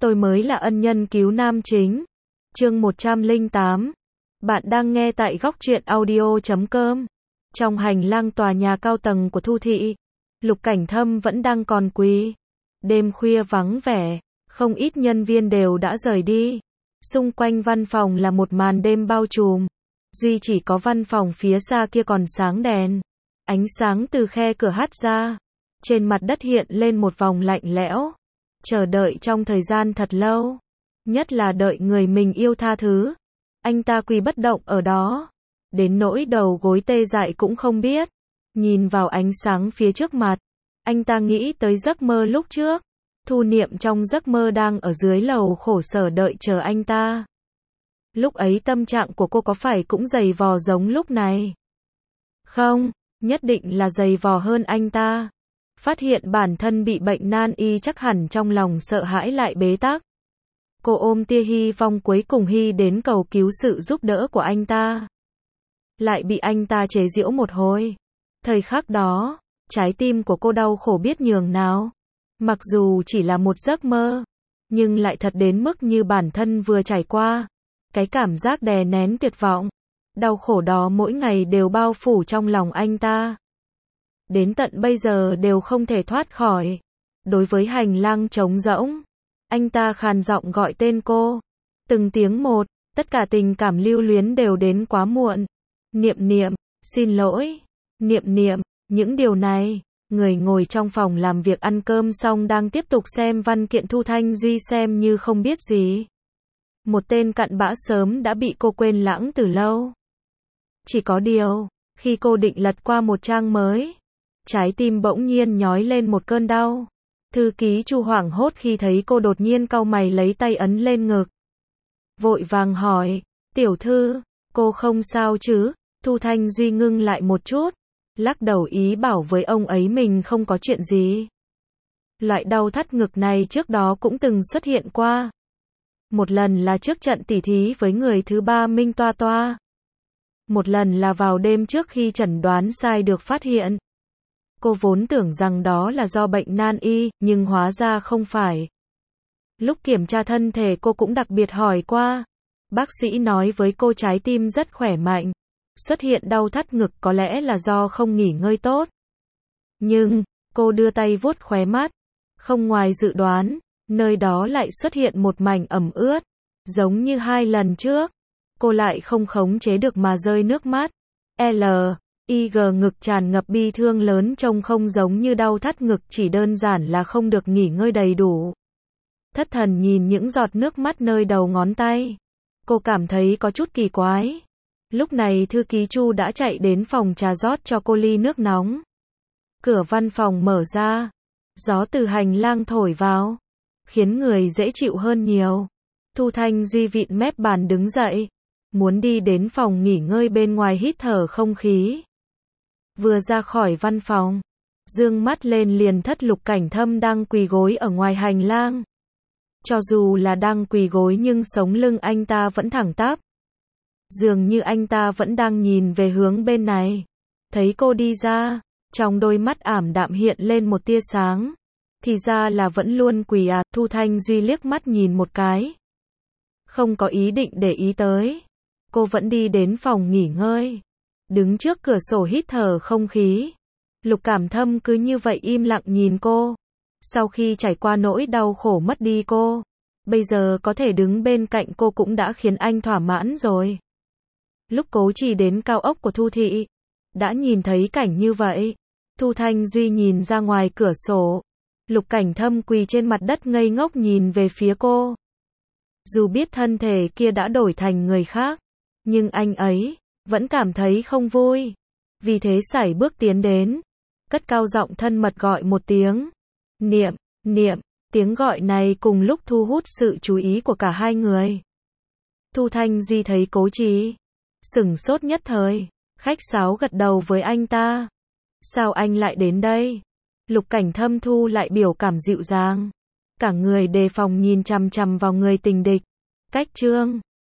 tôi mới là ân nhân cứu nam chính. Chương 108. Bạn đang nghe tại góc truyện audio.com. Trong hành lang tòa nhà cao tầng của Thu thị, Lục Cảnh Thâm vẫn đang còn quỳ. Đêm khuya vắng vẻ, không ít nhân viên đều đã rời đi. Xung quanh văn phòng là một màn đêm bao trùm. Duy chỉ có văn phòng phía xa kia còn sáng đèn. Ánh sáng từ khe cửa hắt ra. Trên mặt đất hiện lên một vòng lạnh lẽo. Chờ đợi trong thời gian thật lâu. Nhất là đợi người mình yêu tha thứ. Anh ta quỳ bất động ở đó. Đến nỗi đầu gối tê dại cũng không biết. Nhìn vào ánh sáng phía trước mặt. Anh ta nghĩ tới giấc mơ lúc trước. Thu Niệm trong giấc mơ đang ở dưới lầu khổ sở đợi chờ anh ta. Lúc ấy tâm trạng của cô có phải cũng dày vò giống lúc này? Không, nhất định là dày vò hơn anh ta. Phát hiện bản thân bị bệnh nan y chắc hẳn trong lòng sợ hãi lại bế tắc. Cô ôm tia hy vọng cuối cùng đến cầu cứu sự giúp đỡ của anh ta. Lại bị anh ta chế giễu một hồi. Thời khắc đó, trái tim của cô đau khổ biết nhường nào. Mặc dù chỉ là một giấc mơ, nhưng lại thật đến mức như bản thân vừa trải qua. Cái cảm giác đè nén tuyệt vọng, đau khổ đó mỗi ngày đều bao phủ trong lòng anh ta. Đến tận bây giờ đều không thể thoát khỏi. Đối với hành lang trống rỗng, anh ta khàn giọng gọi tên cô. Từng tiếng một, tất cả tình cảm lưu luyến đều đến quá muộn. Niệm Niệm, xin lỗi. Niệm Niệm, những điều này. Người ngồi trong phòng làm việc ăn cơm xong đang tiếp tục xem văn kiện Thu Thanh Duy xem như không biết gì. Một tên cặn bã sớm đã bị cô quên lãng từ lâu. Chỉ có điều, khi cô định lật qua một trang mới, trái tim bỗng nhiên nhói lên một cơn đau. Thư ký Chu hoảng hốt khi thấy cô đột nhiên cau mày lấy tay ấn lên ngực. Vội vàng hỏi, tiểu thư, cô không sao chứ? Thu Thanh Duy ngưng lại một chút, lắc đầu ý bảo với ông ấy mình không có chuyện gì. Loại đau thắt ngực này trước đó cũng từng xuất hiện qua. Một lần là trước trận tỉ thí với người thứ ba Minh Toa Toa. Một lần là vào đêm trước khi chẩn đoán sai được phát hiện. Cô vốn tưởng rằng đó là do bệnh nan y, nhưng hóa ra không phải. Lúc kiểm tra thân thể cô cũng đặc biệt hỏi qua. Bác sĩ nói với cô trái tim rất khỏe mạnh. Xuất hiện đau thắt ngực có lẽ là do không nghỉ ngơi tốt. Nhưng, cô đưa tay vuốt khóe mắt. Không ngoài dự đoán, nơi đó lại xuất hiện một mảnh ẩm ướt. Giống như 2 lần trước. Cô lại không khống chế được mà rơi nước mắt. L.I.G ngực tràn ngập bi thương lớn trông không giống như đau thắt ngực, chỉ đơn giản là không được nghỉ ngơi đầy đủ. Thất thần nhìn những giọt nước mắt nơi đầu ngón tay. Cô cảm thấy có chút kỳ quái. Lúc này thư ký Chu đã chạy đến phòng trà rót cho cô ly nước nóng. Cửa văn phòng mở ra. Gió từ hành lang thổi vào. Khiến người dễ chịu hơn nhiều. Thu Thanh Duy vịn mép bàn đứng dậy. Muốn đi đến phòng nghỉ ngơi bên ngoài hít thở không khí. Vừa ra khỏi văn phòng, dương mắt lên liền thất Lục Cảnh Thâm đang quỳ gối ở ngoài hành lang. Cho dù là đang quỳ gối nhưng sống lưng anh ta vẫn thẳng tắp. Dường như anh ta vẫn đang nhìn về hướng bên này. Thấy cô đi ra, trong đôi mắt ảm đạm hiện lên một tia sáng. Thì ra là vẫn luôn quỳ à? Thu Thanh Duy liếc mắt nhìn một cái. Không có ý định để ý tới. Cô vẫn đi đến phòng nghỉ ngơi. Đứng trước cửa sổ hít thở không khí. Lục Cảm Thâm cứ như vậy im lặng nhìn cô. Sau khi trải qua nỗi đau khổ mất đi cô, bây giờ có thể đứng bên cạnh cô cũng đã khiến anh thỏa mãn rồi. Lúc Cố Trì đến cao ốc của Thu thị, đã nhìn thấy cảnh như vậy. Thu Thanh Duy nhìn ra ngoài cửa sổ. Lục Cảnh Thâm quỳ trên mặt đất ngây ngốc nhìn về phía cô. Dù biết thân thể kia đã đổi thành người khác, nhưng anh ấy vẫn cảm thấy không vui. Vì thế sải bước tiến đến, cất cao giọng thân mật gọi một tiếng. Niệm, Niệm. Tiếng gọi này cùng lúc thu hút sự chú ý của cả hai người. Thu Thanh Duy thấy Cố Trì, sửng sốt nhất thời, khách sáo gật đầu với anh ta. Sao anh lại đến đây? Lục Cảnh Thâm thu lại biểu cảm dịu dàng. Cả người đề phòng nhìn chằm chằm vào người tình địch. Cách chương